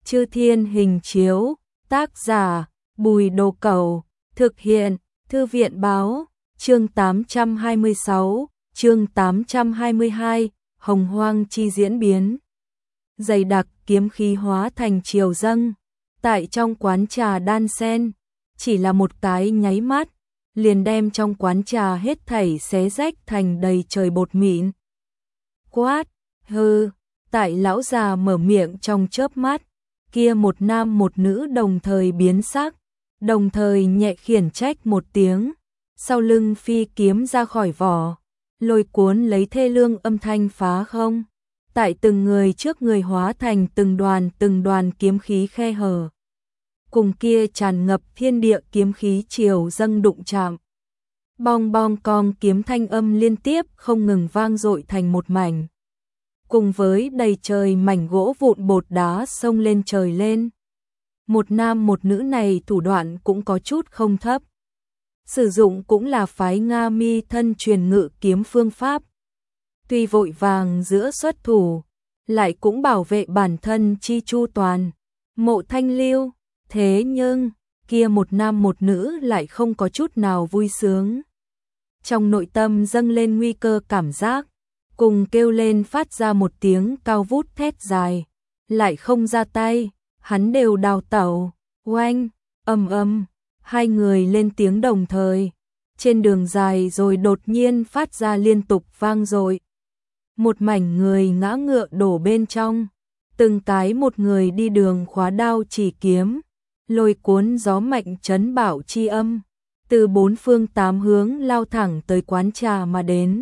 Chư Thiên Hình Chiếu, tác giả Bùi Đồ Cẩu, thực hiện Thư viện Báo, chương 826, chương 822, Hồng Hoang chi diễn biến. Dày đặc kiếm khí hóa thành triều dâng, tại trong quán trà đan sen, chỉ là một cái nháy mắt, liền đem trong quán trà hết thảy xé rách thành đầy trời bột mịn. Quát, hừ, tại lão già mở miệng trong chớp mắt, kia một nam một nữ đồng thời biến sắc, đồng thời nhẹ khiển trách một tiếng, sau lưng phi kiếm ra khỏi vỏ, lôi cuốn lấy thê lương âm thanh phá không, tại từng người trước người hóa thành từng đoàn kiếm khí khe hở. Cùng kia tràn ngập thiên địa kiếm khí triều dâng đụng chạm. Bong bong cong kiếm thanh âm liên tiếp không ngừng vang dội thành một mảnh. Cùng với đầy trời mảnh gỗ vụn bột đá xông lên trời lên. Một nam một nữ này thủ đoạn cũng có chút không thấp. Sử dụng cũng là phái Nga Mi thân truyền ngự kiếm phương pháp. Tuy vội vàng giữa xuất thủ, lại cũng bảo vệ bản thân chi chu toàn. Mộ Thanh Lưu, thế nhưng, kia một nam một nữ lại không có chút nào vui sướng. Trong nội tâm dâng lên nguy cơ cảm giác, cùng kêu lên phát ra một tiếng cao vút thét dài, lại không ra tay, hắn đều đào tẩu, oanh, ầm, hai người lên tiếng đồng thời, trên đường dài rồi đột nhiên phát ra liên tục vang dội. Một mảnh người ngã ngựa đổ bên trong, từng cái một người đi đường khóa đao chỉ kiếm, lôi cuốn gió mạnh chấn bảo chi âm, từ bốn phương tám hướng lao thẳng tới quán trà mà đến.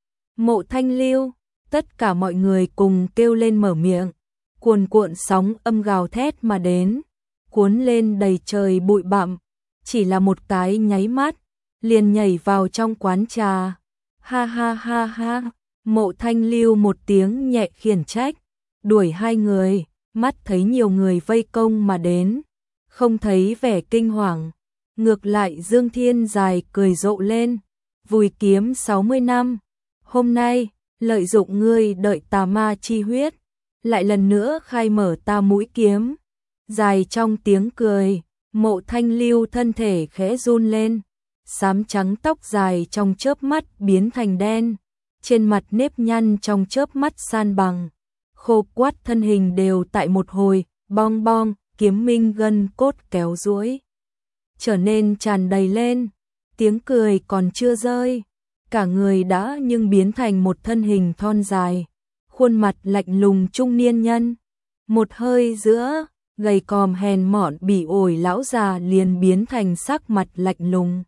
Mộ Thanh Lưu, tất cả mọi người cùng kêu lên mở miệng, cuồn cuộn sóng âm gào thét mà đến, cuốn lên đầy trời bụi bặm, chỉ là một cái nháy mắt, liền nhảy vào trong quán trà. Ha ha ha ha, Mộ Thanh Lưu một tiếng nhẹ khiển trách, đuổi hai người, mắt thấy nhiều người vây công mà đến, không thấy vẻ kinh hoàng, ngược lại Dương Thiên dài cười rộ lên, vùi kiếm 60 năm, hôm nay, lợi dụng ngươi đợi tà ma chi huyết, lại lần nữa khai mở ta mũi kiếm. Dài trong tiếng cười, Mộ Thanh Lưu thân thể khẽ run lên, xám trắng tóc dài trong chớp mắt biến thành đen, trên mặt nếp nhăn trong chớp mắt san bằng, khô quắt thân hình đều tại một hồi, bong bong, kiếm minh gân cốt kéo duỗi, trở nên tràn đầy lên, tiếng cười còn chưa rơi, cả người đã nhưng biến thành một thân hình thon dài, khuôn mặt lạnh lùng trung niên nhân, một hơi giữa, gầy còm hèn mọn bỉ ổi lão già liền biến thành sắc mặt lạnh lùng.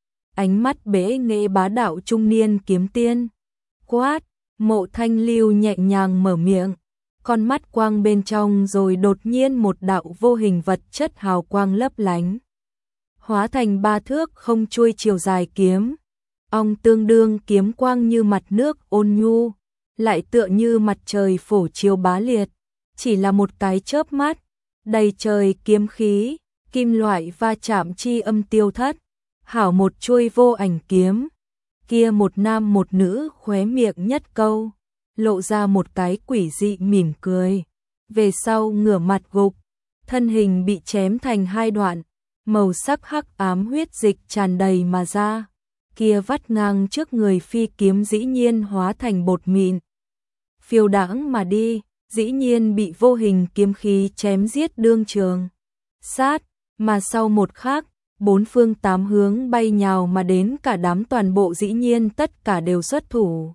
Ánh mắt bế nghệ bá đạo trung niên kiếm tiên. Quát, Mộ Thanh Lưu nhẹ nhàng mở miệng, con mắt quang bên trong rồi đột nhiên một đạo vô hình vật chất hào quang lấp lánh. Hóa thành ba thước không chuôi chiều dài kiếm. Ong tương đương kiếm quang như mặt nước ôn nhu, lại tựa như mặt trời phổ chiếu bá liệt. Chỉ là một cái chớp mắt, đầy trời kiếm khí, kim loại va chạm chi âm tiêu thất. Hảo một chuôi vô ảnh kiếm. Kia một nam một nữ khóe miệng nhất câu, lộ ra một cái quỷ dị mỉm cười. Về sau ngửa mặt gục, thân hình bị chém thành hai đoạn, màu sắc hắc ám huyết dịch tràn đầy mà ra. Kia vắt ngang trước người phi kiếm dĩ nhiên hóa thành bột mịn. Phiêu đãng mà đi, dĩ nhiên bị vô hình kiếm khí chém giết đương trường. Sát, mà sau một khắc, bốn phương tám hướng bay nhào mà đến cả đám toàn bộ dĩ nhiên tất cả đều xuất thủ.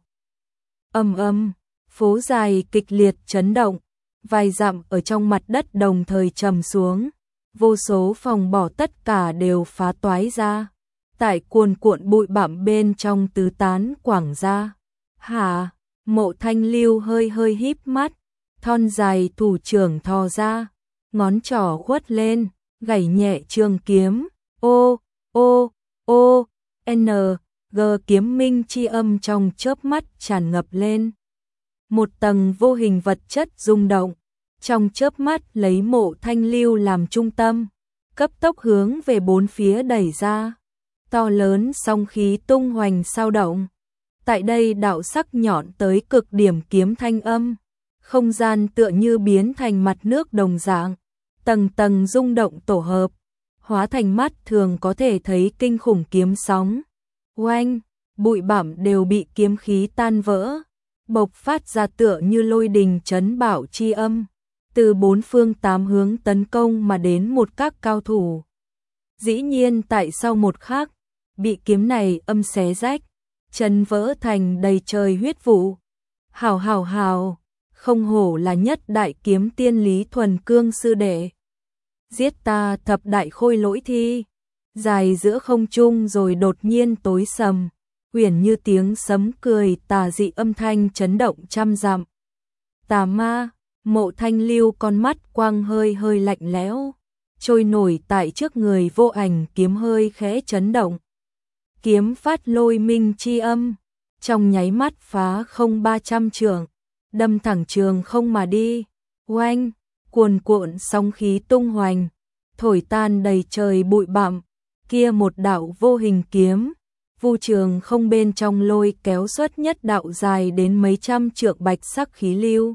Ầm, phố dài kịch liệt chấn động, vài dặm ở trong mặt đất đồng thời trầm xuống, vô số phòng bỏ tất cả đều phá toái ra, tại cuồn cuộn bụi bặm bên trong tứ tán quảng ra. Hả? Mộ Thanh Lưu hơi híp mắt, thon dài thủ trưởng thò ra, ngón trỏ khuất lên, gảy nhẹ trường kiếm. G kiếm minh chi âm trong chớp mắt tràn ngập lên. Một tầng vô hình vật chất rung động, trong chớp mắt lấy Mộ Thanh Lưu làm trung tâm, cấp tốc hướng về bốn phía đẩy ra. To lớn song khí tung hoành sao động. Tại đây đạo sắc nhọn tới cực điểm kiếm thanh âm, không gian tựa như biến thành mặt nước đồng dạng, tầng tầng rung động tổ hợp, hóa thành mắt thường có thể thấy kinh khủng kiếm sóng. Oanh, bụi bặm đều bị kiếm khí tan vỡ, bộc phát ra tựa như lôi đình chấn bảo chi âm, từ bốn phương tám hướng tấn công mà đến một các cao thủ. Dĩ nhiên tại sau một khắc, bị kiếm này âm xé rách, chấn vỡ thành đầy trời huyết vụ. Hào hào hào, không hổ là nhất đại kiếm tiên Lý Thuần Cương sư đệ. Giết ta thập đại khôi lỗi thi, dài giữa không trung rồi đột nhiên tối sầm, uyển như tiếng sấm cười tà dị âm thanh chấn động trăm dặm. Tà ma, Mộ Thanh Lưu con mắt quang hơi hơi lạnh lẽo, trôi nổi tại trước người Vô Ảnh kiếm hơi khẽ chấn động. Kiếm phát lôi minh chi âm, trong nháy mắt phá không 300 trượng, đâm thẳng trường không mà đi. Oanh, cuồn cuộn sóng khí tung hoành, thổi tan đầy trời bụi bặm, kia một đạo vô hình kiếm, vu trường không bên trong lôi kéo xuất nhất đạo dài đến mấy trăm trượng bạch sắc khí lưu.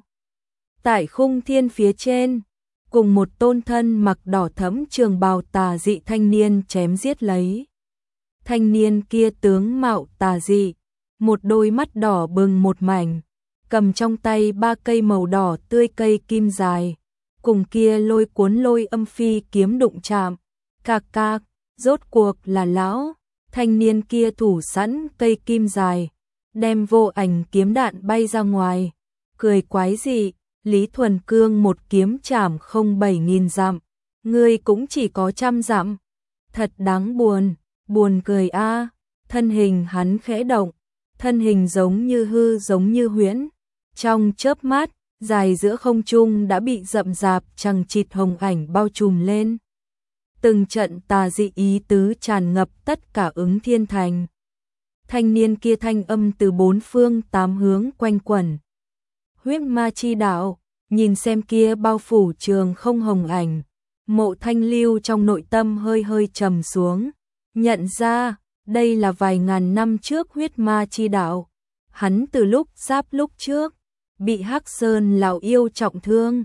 Tại khung thiên phía trên, cùng một tôn thân mặc đỏ thẫm trường bào tà dị thanh niên chém giết lấy. Thanh niên kia tướng mạo tà dị, một đôi mắt đỏ bừng một mảnh, cầm trong tay 3 cây màu đỏ tươi cây kim dài, cùng kia lôi cuốn lôi âm phi kiếm đụng chạm. Cạc cạc, rốt cuộc là lão, thanh niên kia thủ sẵn cây kim dài, đem Vô Ảnh kiếm đạn bay ra ngoài, cười quái dị. Lý Thuần Cương một kiếm chảm không 7.000 dặm, ngươi cũng chỉ có 100 dặm. Thật đáng buồn, buồn cười a. Thân hình hắn khẽ động, thân hình giống như hư giống như huyễn. Trong chớp mắt, dài giữa không trung đã bị rậm rạp chằng chịt hồng ảnh bao trùm lên. Từng trận tà dị ý tứ tràn ngập tất cả Ứng Thiên Thành. Thanh niên kia thanh âm từ bốn phương tám hướng quanh quẩn. Huyết ma chi đạo, nhìn xem kia bao phủ trường không hồng ảnh, Mộ Thanh Lưu trong nội tâm hơi hơi trầm xuống, nhận ra, đây là vài ngàn năm trước huyết ma chi đạo. Hắn từ lúc giáp lúc trước, bị Hắc Sơn lão yêu trọng thương,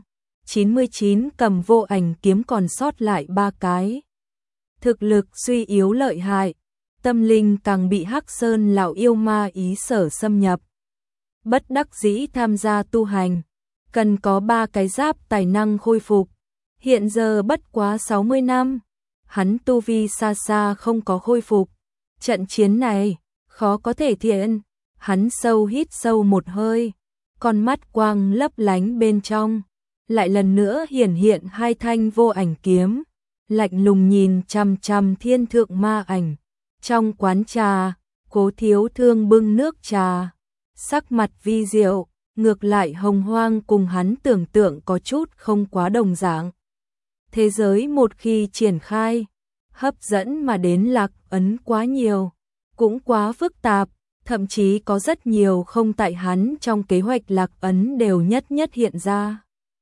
99 cầm Vô Ảnh kiếm còn sót lại 3 cái. Thực lực suy yếu lợi hại, tâm linh càng bị Hắc Sơn lão yêu ma ý sở xâm nhập. Bất đắc dĩ tham gia tu hành, cần có 3 cái giáp tài năng khôi phục. Hiện giờ bất quá 60 năm, hắn tu vi xa xa không có khôi phục. Trận chiến này, khó có thể thiện. Hắn sâu hít sâu một hơi, con mắt quang lấp lánh bên trong, lại lần nữa hiển hiện 2 thanh Vô Ảnh kiếm, lạnh lùng nhìn chằm chằm Thiên Thượng Ma Ảnh. Trong quán trà, Cố Thiếu Thương bưng nước trà, sắc mặt vi diệu, ngược lại hồng hoang cùng hắn tưởng tượng có chút không quá đồng dạng. Thế giới một khi triển khai, hấp dẫn mà đến lạc ấn quá nhiều, cũng quá phức tạp, thậm chí có rất nhiều không tại hắn trong kế hoạch lạc ấn đều nhất nhất hiện ra.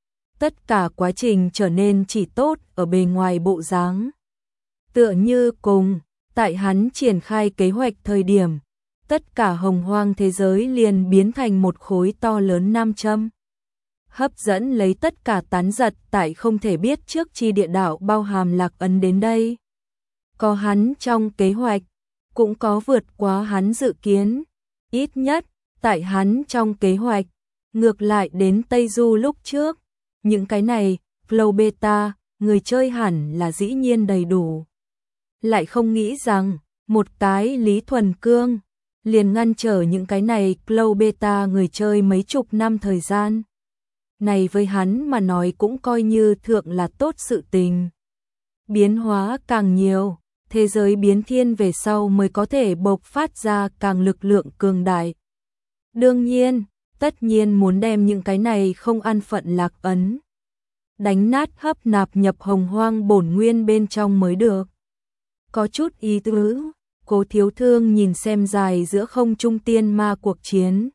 Tất cả quá trình trở nên chỉ tốt ở bề ngoài bộ dáng. Tựa như cùng, tại hắn triển khai kế hoạch thời điểm, tất cả hồng hoang thế giới liền biến thành một khối to lớn nam châm. Hấp dẫn lấy tất cả tán giật tại không thể biết trước chi địa đạo bao hàm lạc ấn đến đây. Có hắn trong kế hoạch, cũng có vượt quá hắn dự kiến. Ít nhất, tại hắn trong kế hoạch, ngược lại đến Tây Du lúc trước. Những cái này, flow beta, người chơi hẳn là dĩ nhiên đầy đủ. Lại không nghĩ rằng, một cái Lý Thuần Cương liền ngăn trở những cái này flow beta người chơi mấy chục năm thời gian. Này với hắn mà nói cũng coi như thượng là tốt sự tình. Biến hóa càng nhiều, thế giới biến thiên về sau mới có thể bộc phát ra càng lực lượng cường đại. Đương nhiên, tất nhiên muốn đem những cái này không an phận lạc ấn, đánh nát hấp nạp nhập hồng hoang bổn nguyên bên trong mới được. Có chút ý tứ, Cố Thiếu Thương nhìn xem dài giữa không trung tiên ma cuộc chiến.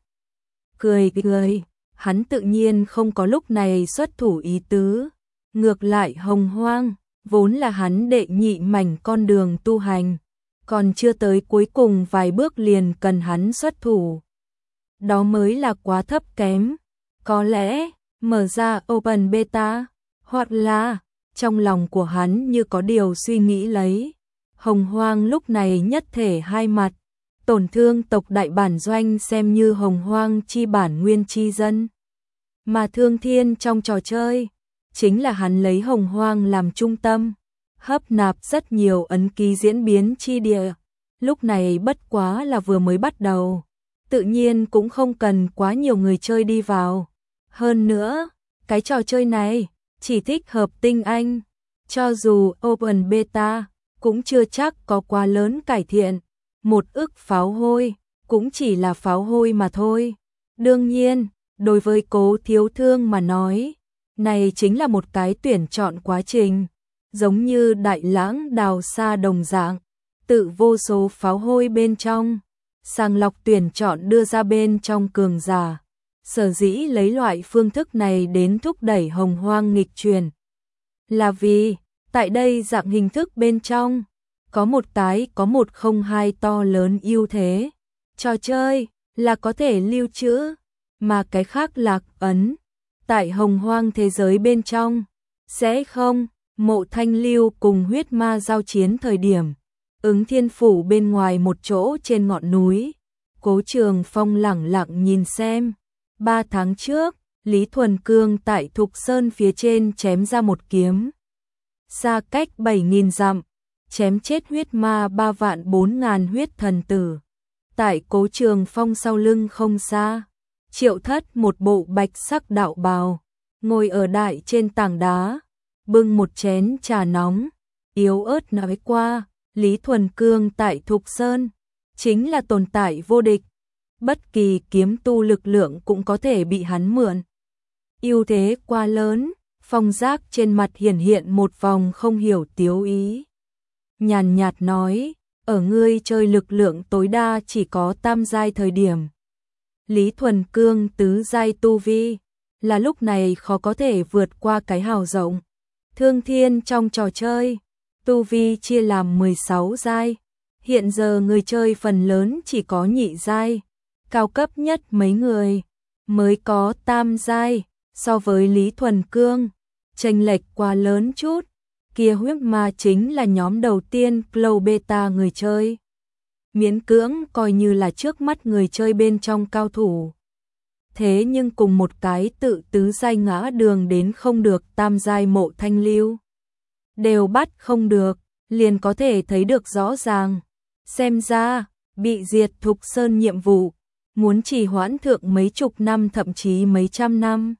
Cười cười, hắn tự nhiên không có lúc này xuất thủ ý tứ. Ngược lại hồng hoang, vốn là hắn đệ nhị mảnh con đường tu hành, còn chưa tới cuối cùng vài bước liền cần hắn xuất thủ. Đó mới là quá thấp kém. Có lẽ, mở ra open beta, hoặc là trong lòng của hắn như có điều suy nghĩ lấy. Hồng Hoang lúc này nhất thể hai mặt, tổn thương tộc đại bản doanh xem như Hồng Hoang chi bản nguyên chi dân. Mà Thương Thiên trong trò chơi, chính là hắn lấy Hồng Hoang làm trung tâm, hấp nạp rất nhiều ấn ký diễn biến chi địa. Lúc này bất quá là vừa mới bắt đầu, tự nhiên cũng không cần quá nhiều người chơi đi vào. Hơn nữa, cái trò chơi này chỉ thích hợp tinh anh, cho dù Open Beta cũng chưa chắc có quá lớn cải thiện. 1 ức pháo hôi cũng chỉ là pháo hôi mà thôi. Đương nhiên, đối với Cố Thiếu Thương mà nói, này chính là một cái tuyển chọn quá trình, giống như Đại Lãng đào sa đồng dạng, tự vô số pháo hôi bên trong, sàng lọc tuyển chọn đưa ra bên trong cường giả. Sở dĩ lấy loại phương thức này đến thúc đẩy Hồng Hoang nghịch truyền, là vì tại đây dạng hình thức bên trong có một cái có một không hai to lớn ưu thế. Trò chơi là có thể lưu trữ, mà cái khác lạc ấn tại Hồng Hoang thế giới bên trong sẽ không. Mộ Thanh Lưu cùng huyết ma giao chiến thời điểm, Ứng Thiên Phủ bên ngoài một chỗ trên ngọn núi, Cố Trường Phong lẳng lặng nhìn xem. 3 tháng trước, Lý Thuần Cương tại Thục Sơn phía trên chém ra một kiếm, xa cách 7.000 dặm, chém chết huyết ma 3.400.000 huyết thần tử. Tại Cố Trường Phong sau lưng không xa, Triệu Thất một bộ bạch sắc đạo bào, ngồi ở đại trên tảng đá, bưng một chén trà nóng, yếu ớt nói qua, Lý Thuần Cương tại Thục Sơn chính là tồn tại vô địch, bất kỳ kiếm tu lực lượng cũng có thể bị hắn mượn. Ưu thế quá lớn. Phong Giác trên mặt hiển hiện một vòng không hiểu tiếu ý, nhàn nhạt nói, ở ngươi chơi lực lượng tối đa chỉ có tam giai thời điểm. Lý Thuần Cương tứ giai tu vi, là lúc này khó có thể vượt qua cái hào rộng. Thương Thiên trong trò chơi, tu vi chia làm 16 giai, hiện giờ người chơi phần lớn chỉ có nhị giai, cao cấp nhất mấy người mới có tam giai. So với Lý Thuần Cương, chênh lệch quá lớn chút, kia huyết ma chính là nhóm đầu tiên Cloud Beta người chơi. Miễn cưỡng coi như là trước mắt người chơi bên trong cao thủ. Thế nhưng cùng một cái tự tứ giai ngã đường đến không được tam giai Mộ Thanh Lưu, đều bắt không được, liền có thể thấy được rõ ràng. Xem ra, bị diệt Thục Sơn nhiệm vụ, muốn trì hoãn thượng mấy chục năm thậm chí mấy trăm năm.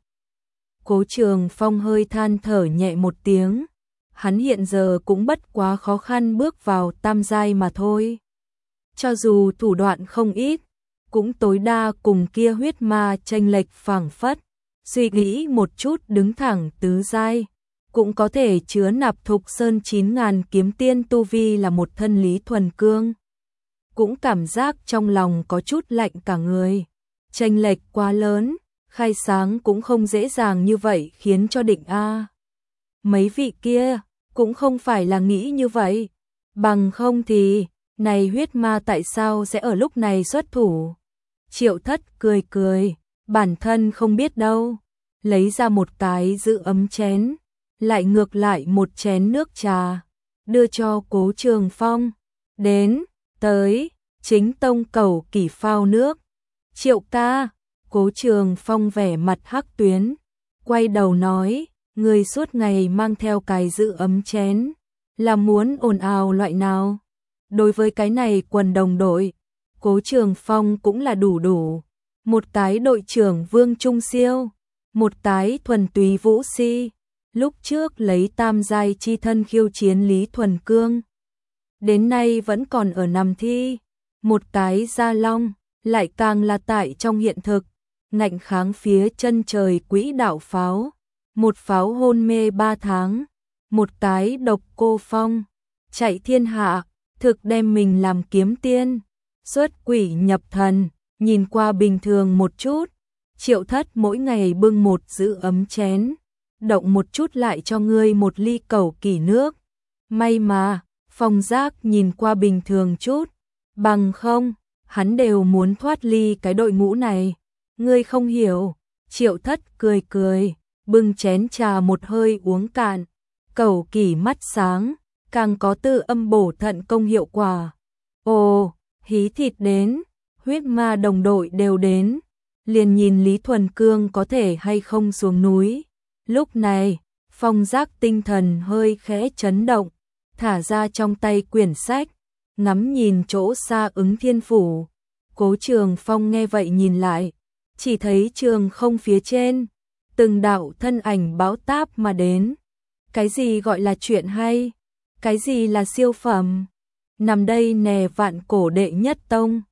Cố Trường Phong hơi than thở nhẹ một tiếng, hắn hiện giờ cũng bất quá khó khăn bước vào tam giai mà thôi. Cho dù thủ đoạn không ít, cũng tối đa cùng kia huyết ma chênh lệch phảng phất, suy nghĩ một chút đứng thẳng tứ giai, cũng có thể chứa nạp Thục Sơn 9.000 kiếm tiên tu vi là một thân Lý Thuần Cương. Cũng cảm giác trong lòng có chút lạnh cả người, chênh lệch quá lớn. Khai sáng cũng không dễ dàng như vậy khiến cho định A. Mấy vị kia cũng không phải là nghĩ như vậy, bằng không thì này huyết ma tại sao sẽ ở lúc này xuất thủ. Triệu Thất cười cười, bản thân không biết đâu, lấy ra một cái giữ ấm chén, lại ngược lại một chén nước trà, đưa cho Cố Trường Phong. Đến, tới, chính tông cầu kỷ phao nước. Triệu ca. Cố Trường Phong vẻ mặt hắc tuyến, quay đầu nói, người suốt ngày mang theo cái giữ ấm chén, là muốn ồn ào loại nào? Đối với cái này quần đồng đội, Cố Trường Phong cũng là đủ. Một cái đội trưởng Vương Trung Siêu, một cái thuần túy vũ si, lúc trước lấy tam giai chi thân khiêu chiến Lý Thuần Cương, đến nay vẫn còn ở nằm thi, một cái Gia Long, lại càng là tại trong hiện thực, ngạnh kháng phía chân trời quỹ đạo pháo, một pháo hôn mê 3 tháng, một cái độc cô phong, chạy thiên hạ, thực đem mình làm kiếm tiên, xuất quỷ nhập thần, nhìn qua bình thường một chút. Triệu Thất mỗi ngày bưng một giữ ấm chén, động một chút lại cho ngươi một ly cẩu kỷ nước. May mà, Phong Giác nhìn qua bình thường chút, bằng không, hắn đều muốn thoát ly cái đội ngũ này. Ngươi không hiểu. Triệu Thất cười, bưng chén trà một hơi uống cạn, Cẩu kỳ mắt sáng, càng có tư âm bổ thận công hiệu quả. Ồ, hí thịt đến, huyết ma đồng đội đều đến, liền nhìn Lý Thuần Cương có thể hay không xuống núi. Lúc này, Phong Giác tinh thần hơi khẽ chấn động, thả ra trong tay quyển sách, ngắm nhìn chỗ xa Ứng Thiên Phủ. Cố Trường Phong nghe vậy nhìn lại, chỉ thấy trường không phía trên, từng đạo thân ảnh báo táp mà đến. Cái gì gọi là chuyện hay? Cái gì là siêu phẩm? Nằm đây nè vạn cổ đệ nhất tông.